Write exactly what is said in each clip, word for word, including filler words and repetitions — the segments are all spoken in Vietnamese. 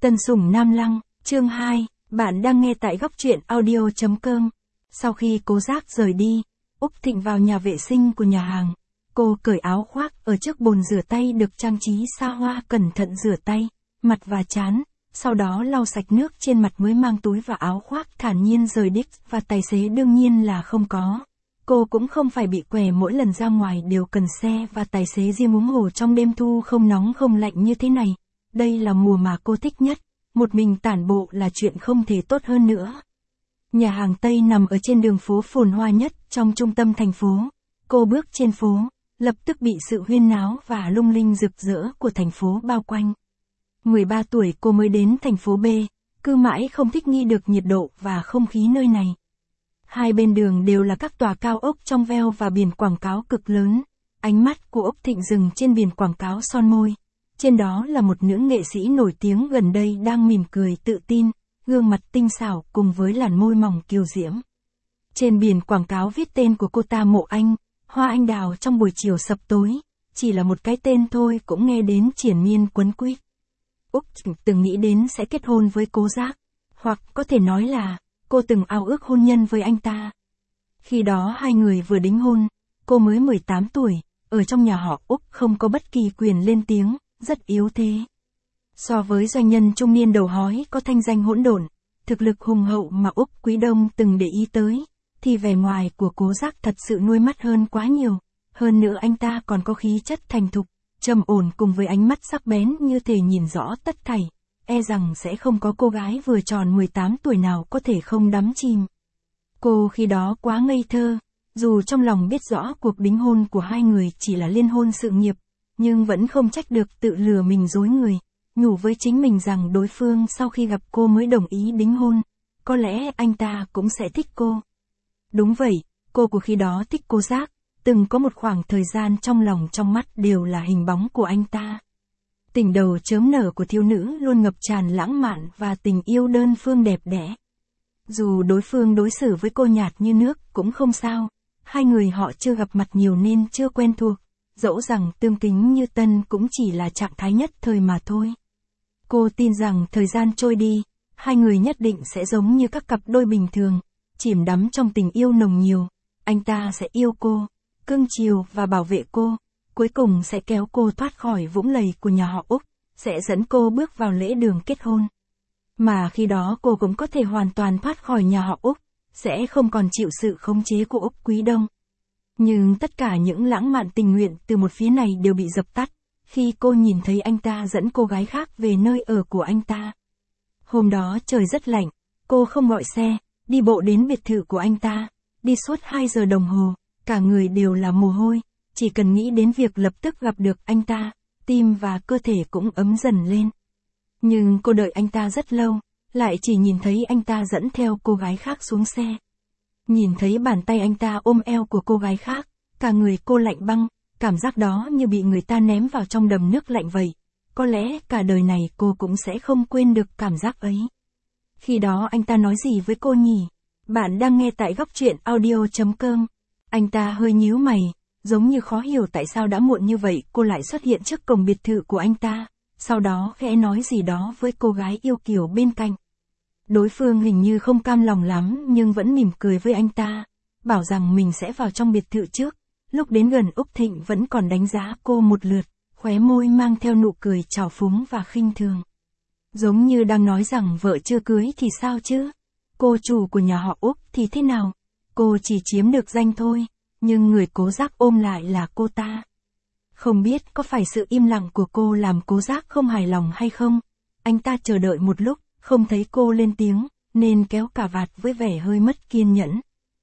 Tân Sủng Nam Lăng, chương hai, bạn đang nghe tại góc truyện audio.com. Sau khi Cố Giác rời đi, Úc Thịnh vào nhà vệ sinh của nhà hàng. Cô cởi áo khoác ở trước bồn rửa tay được trang trí xa hoa, cẩn thận rửa tay, mặt và trán, sau đó lau sạch nước trên mặt mới mang túi và áo khoác thản nhiên rời đích, và tài xế đương nhiên là không có. Cô cũng không phải bị què mỗi lần ra ngoài đều cần xe và tài xế riêng, huống hồ trong đêm thu không nóng không lạnh như thế này. Đây là mùa mà cô thích nhất, một mình tản bộ là chuyện không thể tốt hơn nữa. Nhà hàng Tây nằm ở trên đường phố phồn hoa nhất trong trung tâm thành phố. Cô bước trên phố, lập tức bị sự huyên náo và lung linh rực rỡ của thành phố bao quanh. mười ba tuổi cô mới đến thành phố B, cứ mãi không thích nghi được nhiệt độ và không khí nơi này. Hai bên đường đều là các tòa cao ốc trong veo và biển quảng cáo cực lớn. Ánh mắt của Úc Thịnh dừng trên biển quảng cáo son môi. Trên đó là một nữ nghệ sĩ nổi tiếng gần đây đang mỉm cười tự tin, gương mặt tinh xảo cùng với làn môi mỏng kiều diễm. Trên biển quảng cáo viết tên của cô ta: Mộ Anh, hoa anh đào trong buổi chiều sập tối. Chỉ là một cái tên thôi cũng nghe đến triền miên quấn quýt. Úc từng nghĩ đến sẽ kết hôn với Cố Giác, hoặc có thể nói là cô từng ao ước hôn nhân với anh ta. Khi đó hai người vừa đính hôn, cô mới mười tám tuổi, ở trong nhà họ Úc không có bất kỳ quyền lên tiếng, rất yếu thế. So với doanh nhân trung niên đầu hói có thanh danh hỗn độn, thực lực hùng hậu mà Úc Quý Đông từng để ý tới, thì vẻ ngoài của Cố Giác thật sự nuôi mắt hơn quá nhiều. Hơn nữa anh ta còn có khí chất thành thục, trầm ổn cùng với ánh mắt sắc bén như thể nhìn rõ tất thảy. E rằng sẽ không có cô gái vừa tròn mười tám tuổi nào có thể không đắm chìm. Cô khi đó quá ngây thơ, dù trong lòng biết rõ cuộc đính hôn của hai người chỉ là liên hôn sự nghiệp, nhưng vẫn không trách được tự lừa mình dối người, nhủ với chính mình rằng đối phương sau khi gặp cô mới đồng ý đính hôn, có lẽ anh ta cũng sẽ thích cô. Đúng vậy, cô của khi đó thích Cố Giác, từng có một khoảng thời gian trong lòng trong mắt đều là hình bóng của anh ta. Tình đầu chớm nở của thiếu nữ luôn ngập tràn lãng mạn và tình yêu đơn phương đẹp đẽ. Dù đối phương đối xử với cô nhạt như nước cũng không sao, hai người họ chưa gặp mặt nhiều nên chưa quen thuộc, dẫu rằng tương kính như tân cũng chỉ là trạng thái nhất thời mà thôi. Cô tin rằng thời gian trôi đi, hai người nhất định sẽ giống như các cặp đôi bình thường, chìm đắm trong tình yêu nồng nhiều. Anh ta sẽ yêu cô, cưng chiều và bảo vệ cô, cuối cùng sẽ kéo cô thoát khỏi vũng lầy của nhà họ Úc, sẽ dẫn cô bước vào lễ đường kết hôn. Mà khi đó cô cũng có thể hoàn toàn thoát khỏi nhà họ Úc, sẽ không còn chịu sự khống chế của Úc Quý Đông. Nhưng tất cả những lãng mạn tình nguyện từ một phía này đều bị dập tắt, khi cô nhìn thấy anh ta dẫn cô gái khác về nơi ở của anh ta. Hôm đó trời rất lạnh, cô không gọi xe, đi bộ đến biệt thự của anh ta, đi suốt hai giờ đồng hồ, cả người đều là mồ hôi, chỉ cần nghĩ đến việc lập tức gặp được anh ta, tim và cơ thể cũng ấm dần lên. Nhưng cô đợi anh ta rất lâu, lại chỉ nhìn thấy anh ta dẫn theo cô gái khác xuống xe. Nhìn thấy bàn tay anh ta ôm eo của cô gái khác, cả người cô lạnh băng, cảm giác đó như bị người ta ném vào trong đầm nước lạnh vậy. Có lẽ cả đời này cô cũng sẽ không quên được cảm giác ấy. Khi đó anh ta nói gì với cô nhỉ? Bạn đang nghe tại góc truyện audio.com. Anh ta hơi nhíu mày, giống như khó hiểu tại sao đã muộn như vậy cô lại xuất hiện trước cổng biệt thự của anh ta, sau đó khẽ nói gì đó với cô gái yêu kiều bên cạnh. Đối phương hình như không cam lòng lắm nhưng vẫn mỉm cười với anh ta, bảo rằng mình sẽ vào trong biệt thự trước. Lúc đến gần Úc Thịnh vẫn còn đánh giá cô một lượt, khóe môi mang theo nụ cười trào phúng và khinh thường. Giống như đang nói rằng vợ chưa cưới thì sao chứ? Cô chủ của nhà họ Úc thì thế nào? Cô chỉ chiếm được danh thôi, nhưng người Cố Giác ôm lại là cô ta. Không biết có phải sự im lặng của cô làm Cố Giác không hài lòng hay không? Anh ta chờ đợi một lúc, không thấy cô lên tiếng, nên kéo cà vạt với vẻ hơi mất kiên nhẫn.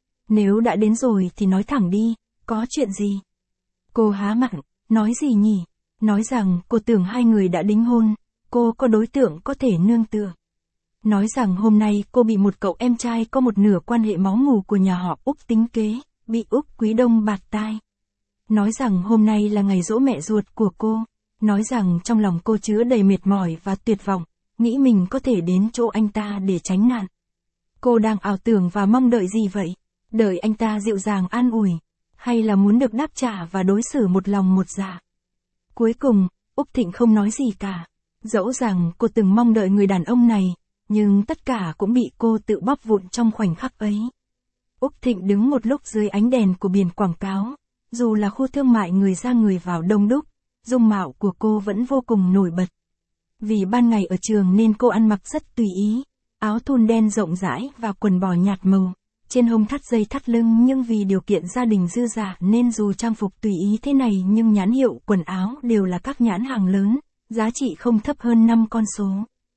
Nếu đã đến rồi thì nói thẳng đi, có chuyện gì? Cô há miệng, nói gì nhỉ? Nói rằng cô tưởng hai người đã đính hôn, cô có đối tượng có thể nương tựa. Nói rằng hôm nay cô bị một cậu em trai có một nửa quan hệ máu mủ của nhà họ Úc tính kế, bị Úc Quý Đông bạt tai. Nói rằng hôm nay là ngày giỗ mẹ ruột của cô. Nói rằng trong lòng cô chứa đầy mệt mỏi và tuyệt vọng, nghĩ mình có thể đến chỗ anh ta để tránh nạn. Cô đang ảo tưởng và mong đợi gì vậy? Đợi anh ta dịu dàng an ủi, hay là muốn được đáp trả và đối xử một lòng một dạ? Cuối cùng, Úc Thịnh không nói gì cả. Dẫu rằng cô từng mong đợi người đàn ông này, nhưng tất cả cũng bị cô tự bóp vụn trong khoảnh khắc ấy. Úc Thịnh đứng một lúc dưới ánh đèn của biển quảng cáo. Dù là khu thương mại người ra người vào đông đúc, dung mạo của cô vẫn vô cùng nổi bật. Vì ban ngày ở trường nên cô ăn mặc rất tùy ý, áo thun đen rộng rãi và quần bò nhạt màu, trên hông thắt dây thắt lưng, nhưng vì điều kiện gia đình dư dả nên dù trang phục tùy ý thế này nhưng nhãn hiệu quần áo đều là các nhãn hàng lớn, giá trị không thấp hơn năm con số.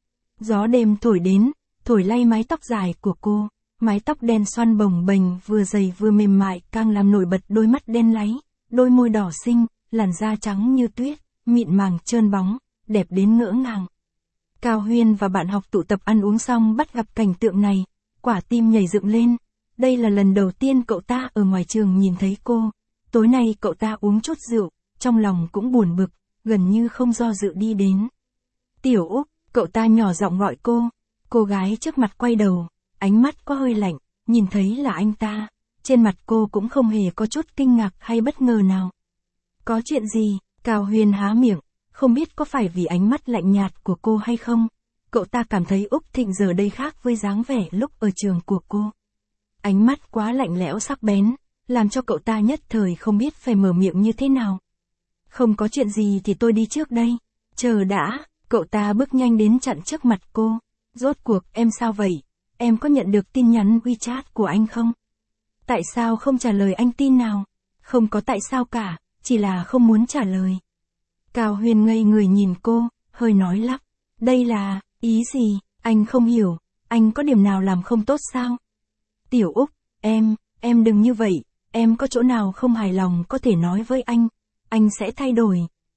Gió đêm thổi đến, thổi lay mái tóc dài của cô, mái tóc đen xoăn bồng bềnh vừa dày vừa mềm mại càng làm nổi bật đôi mắt đen láy, đôi môi đỏ xinh, làn da trắng như tuyết, mịn màng trơn bóng, đẹp đến ngỡ ngàng. Cao Huyên và bạn học tụ tập ăn uống xong bắt gặp cảnh tượng này, quả tim nhảy dựng lên. Đây là lần đầu tiên cậu ta ở ngoài trường nhìn thấy cô. Tối nay cậu ta uống chút rượu, trong lòng cũng buồn bực, gần như không do dự đi đến. Tiểu Úc, cậu ta nhỏ giọng gọi cô. Cô gái trước mặt quay đầu, ánh mắt có hơi lạnh, nhìn thấy là anh ta. Trên mặt cô cũng không hề có chút kinh ngạc hay bất ngờ nào. Có chuyện gì? Cao Huyên há miệng, không biết có phải vì ánh mắt lạnh nhạt của cô hay không. Cậu ta cảm thấy Úc Thịnh giờ đây khác với dáng vẻ lúc ở trường của cô. Ánh mắt quá lạnh lẽo sắc bén, làm cho cậu ta nhất thời không biết phải mở miệng như thế nào. Không có chuyện gì thì tôi đi trước đây. Chờ đã, cậu ta bước nhanh đến chặn trước mặt cô. Rốt cuộc em sao vậy? Em có nhận được tin nhắn WeChat của anh không? Tại sao không trả lời anh tin nào? Không có tại sao cả, chỉ là không muốn trả lời. Cao Huyên ngây người nhìn cô, hơi nói lắp. Đây là, ý gì? Anh không hiểu, anh có điểm nào làm không tốt sao? Tiểu Úc, em, em đừng như vậy, em có chỗ nào không hài lòng có thể nói với anh, anh sẽ thay đổi.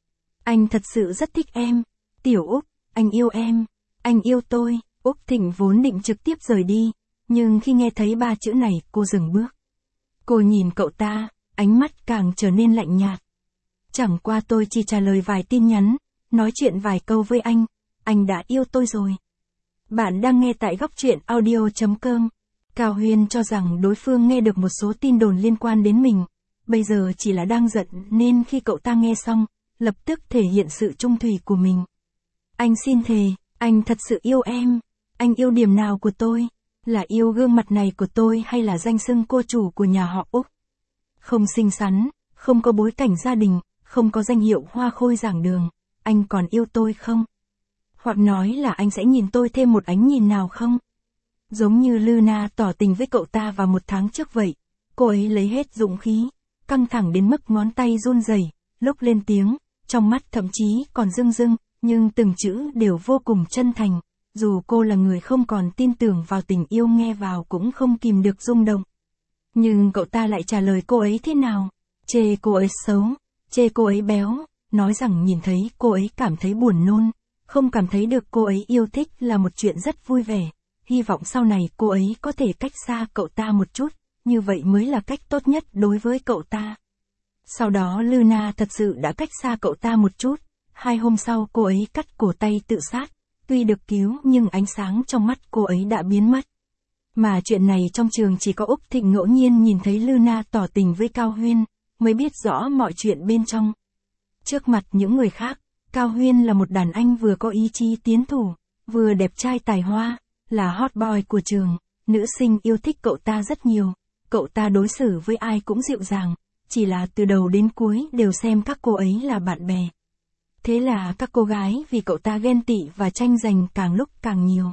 Anh thật sự rất thích em. Tiểu Úc, anh yêu em, anh yêu tôi. Úc Thịnh vốn định trực tiếp rời đi, nhưng khi nghe thấy ba chữ này cô dừng bước. Cô nhìn cậu ta, ánh mắt càng trở nên lạnh nhạt. Chẳng qua tôi chỉ trả lời vài tin nhắn, nói chuyện vài câu với anh, anh đã yêu tôi rồi. Bạn đang nghe tại góc truyện audio chấm com. Cao Huyên cho rằng đối phương nghe được một số tin đồn liên quan đến mình, bây giờ chỉ là đang giận nên khi cậu ta nghe xong, lập tức thể hiện sự trung thủy của mình. Anh xin thề, anh thật sự yêu em. Anh yêu điểm nào của tôi? Là yêu gương mặt này của tôi hay là danh xưng cô chủ của nhà họ Úc? Không xinh xắn, không có bối cảnh gia đình, không có danh hiệu hoa khôi giảng đường, anh còn yêu tôi không? Hoặc nói là anh sẽ nhìn tôi thêm một ánh nhìn nào không? Giống như Luna tỏ tình với cậu ta vào một tháng trước vậy, cô ấy lấy hết dũng khí, căng thẳng đến mức ngón tay run rẩy, lúc lên tiếng, trong mắt thậm chí còn rưng rưng, nhưng từng chữ đều vô cùng chân thành, dù cô là người không còn tin tưởng vào tình yêu nghe vào cũng không kìm được rung động. Nhưng cậu ta lại trả lời cô ấy thế nào? Chê cô ấy xấu, chê cô ấy béo, nói rằng nhìn thấy cô ấy cảm thấy buồn nôn, không cảm thấy được cô ấy yêu thích là một chuyện rất vui vẻ. Hy vọng sau này cô ấy có thể cách xa cậu ta một chút, như vậy mới là cách tốt nhất đối với cậu ta. Sau đó Luna thật sự đã cách xa cậu ta một chút, hai hôm sau cô ấy cắt cổ tay tự sát, tuy được cứu nhưng ánh sáng trong mắt cô ấy đã biến mất. Mà chuyện này trong trường chỉ có Úc Thịnh ngẫu nhiên nhìn thấy Luna tỏ tình với Cao Huyên, mới biết rõ mọi chuyện bên trong. Trước mặt những người khác, Cao Huyên là một đàn anh vừa có ý chí tiến thủ, vừa đẹp trai tài hoa, là hot boy của trường, nữ sinh yêu thích cậu ta rất nhiều, cậu ta đối xử với ai cũng dịu dàng, chỉ là từ đầu đến cuối đều xem các cô ấy là bạn bè. Thế là các cô gái vì cậu ta ghen tị và tranh giành càng lúc càng nhiều.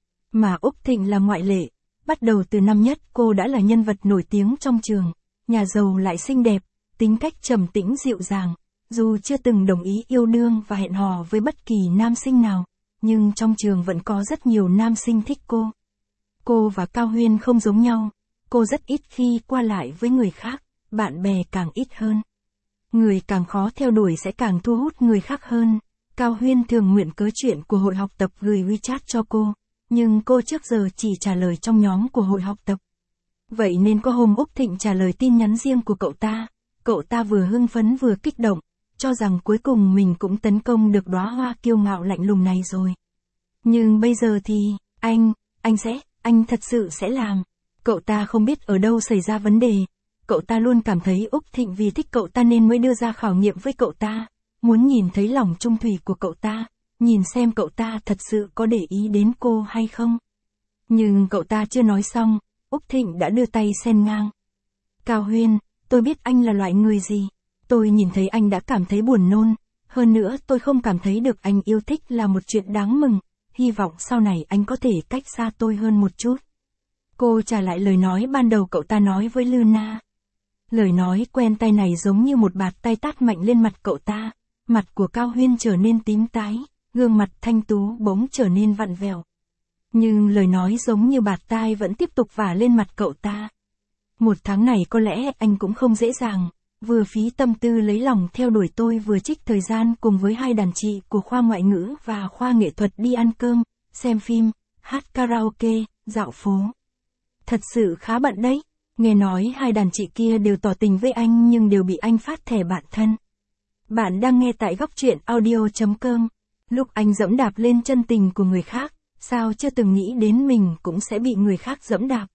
Mà Úc Thịnh là ngoại lệ, bắt đầu từ năm nhất cô đã là nhân vật nổi tiếng trong trường, nhà giàu lại xinh đẹp, tính cách trầm tĩnh dịu dàng, dù chưa từng đồng ý yêu đương và hẹn hò với bất kỳ nam sinh nào, nhưng trong trường vẫn có rất nhiều nam sinh thích cô. Cô và Cao Huyên không giống nhau, cô rất ít khi qua lại với người khác, bạn bè càng ít hơn. Người càng khó theo đuổi sẽ càng thu hút người khác hơn. Cao Huyên thường nguyện cớ chuyện của hội học tập gửi WeChat cho cô, nhưng cô trước giờ chỉ trả lời trong nhóm của hội học tập. Vậy nên có hôm Úc Thịnh trả lời tin nhắn riêng của cậu ta, cậu ta vừa hưng phấn vừa kích động, cho rằng cuối cùng mình cũng tấn công được đóa hoa kiêu ngạo lạnh lùng này rồi. Nhưng bây giờ thì, anh, anh sẽ, anh thật sự sẽ làm. Cậu ta không biết ở đâu xảy ra vấn đề. Cậu ta luôn cảm thấy Úc Thịnh vì thích cậu ta nên mới đưa ra khảo nghiệm với cậu ta, muốn nhìn thấy lòng trung thủy của cậu ta, nhìn xem cậu ta thật sự có để ý đến cô hay không. Nhưng cậu ta chưa nói xong, Úc Thịnh đã đưa tay xen ngang. Cao Huyên, tôi biết anh là loại người gì. Tôi nhìn thấy anh đã cảm thấy buồn nôn. Hơn nữa tôi không cảm thấy được anh yêu thích là một chuyện đáng mừng. Hy vọng sau này anh có thể cách xa tôi hơn một chút. Cô trả lại lời nói ban đầu cậu ta nói với Luna. Lời nói quen tay này giống như một bạt tay tát mạnh lên mặt cậu ta. Mặt của Cao Huyên trở nên tím tái, gương mặt thanh tú bỗng trở nên vặn vẹo. Nhưng lời nói giống như bạt tai vẫn tiếp tục vả lên mặt cậu ta. Một tháng này có lẽ anh cũng không dễ dàng, vừa phí tâm tư lấy lòng theo đuổi tôi vừa trích thời gian cùng với hai đàn chị của khoa ngoại ngữ và khoa nghệ thuật đi ăn cơm, xem phim, hát karaoke, dạo phố. Thật sự khá bận đấy, nghe nói hai đàn chị kia đều tỏ tình với anh nhưng đều bị anh phát thẻ bạn thân. Bạn đang nghe tại góc truyện audio chấm com. Lúc anh dẫm đạp lên chân tình của người khác, sao chưa từng nghĩ đến mình cũng sẽ bị người khác dẫm đạp.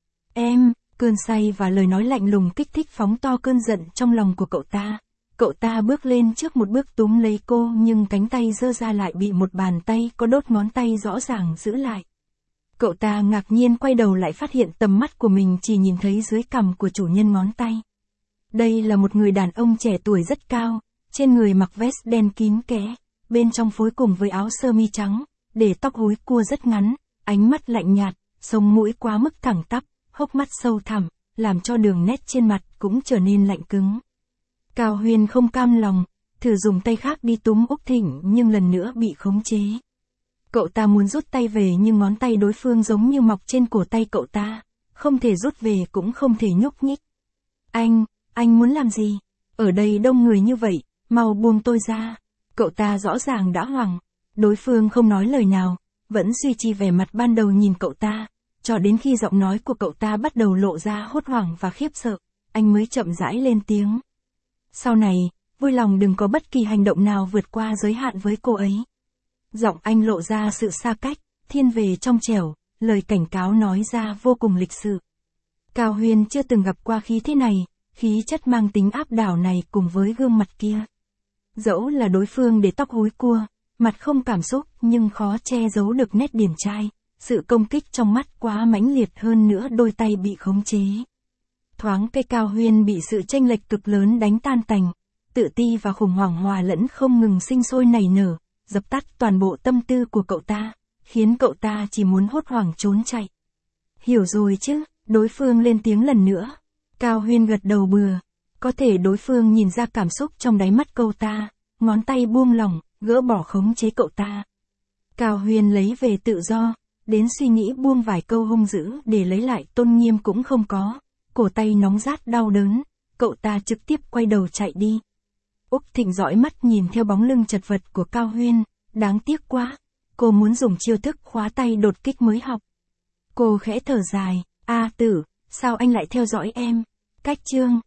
Em, cơn say và lời nói lạnh lùng kích thích phóng to cơn giận trong lòng của cậu ta. Cậu ta bước lên trước một bước túm lấy cô nhưng cánh tay giơ ra lại bị một bàn tay có đốt ngón tay rõ ràng giữ lại. Cậu ta ngạc nhiên quay đầu lại phát hiện tầm mắt của mình chỉ nhìn thấy dưới cằm của chủ nhân ngón tay. Đây là một người đàn ông trẻ tuổi rất cao, trên người mặc vest đen kín kẽ, bên trong phối cùng với áo sơ mi trắng, để tóc húi cua rất ngắn, ánh mắt lạnh nhạt, sống mũi quá mức thẳng tắp, hốc mắt sâu thẳm, làm cho đường nét trên mặt cũng trở nên lạnh cứng. Cao Huyên không cam lòng, thử dùng tay khác đi túm Úc Thịnh nhưng lần nữa bị khống chế. Cậu ta muốn rút tay về nhưng ngón tay đối phương giống như mọc trên cổ tay cậu ta, không thể rút về cũng không thể nhúc nhích. Anh, anh muốn làm gì? Ở đây đông người như vậy, mau buông tôi ra. Cậu ta rõ ràng đã hoảng, đối phương không nói lời nào, vẫn duy trì vẻ mặt ban đầu nhìn cậu ta, cho đến khi giọng nói của cậu ta bắt đầu lộ ra hốt hoảng và khiếp sợ, anh mới chậm rãi lên tiếng. Sau này, vui lòng đừng có bất kỳ hành động nào vượt qua giới hạn với cô ấy. Giọng anh lộ ra sự xa cách, thiên về trong trẻo, lời cảnh cáo nói ra vô cùng lịch sự. Cao Huyên chưa từng gặp qua khí thế này, khí chất mang tính áp đảo này cùng với gương mặt kia. Dẫu là đối phương để tóc húi cua, mặt không cảm xúc nhưng khó che giấu được nét điển trai, sự công kích trong mắt quá mãnh liệt hơn nữa đôi tay bị khống chế. Thoáng cây Cao Huyên bị sự chênh lệch cực lớn đánh tan tành, tự ti và khủng hoảng hòa lẫn không ngừng sinh sôi nảy nở, dập tắt toàn bộ tâm tư của cậu ta, khiến cậu ta chỉ muốn hốt hoảng trốn chạy. Hiểu rồi chứ, đối phương lên tiếng lần nữa. Cao Huyên gật đầu bừa, có thể đối phương nhìn ra cảm xúc trong đáy mắt cậu ta, ngón tay buông lỏng, gỡ bỏ khống chế cậu ta. Cao Huyên lấy về tự do, đến suy nghĩ buông vài câu hung dữ để lấy lại tôn nghiêm cũng không có, cổ tay nóng rát đau đớn, cậu ta trực tiếp quay đầu chạy đi. Úc Thịnh dõi mắt nhìn theo bóng lưng chật vật của Cao Huyên, đáng tiếc quá, cô muốn dùng chiêu thức khóa tay đột kích mới học. Cô khẽ thở dài, a tử, sao anh lại theo dõi em? Cách chương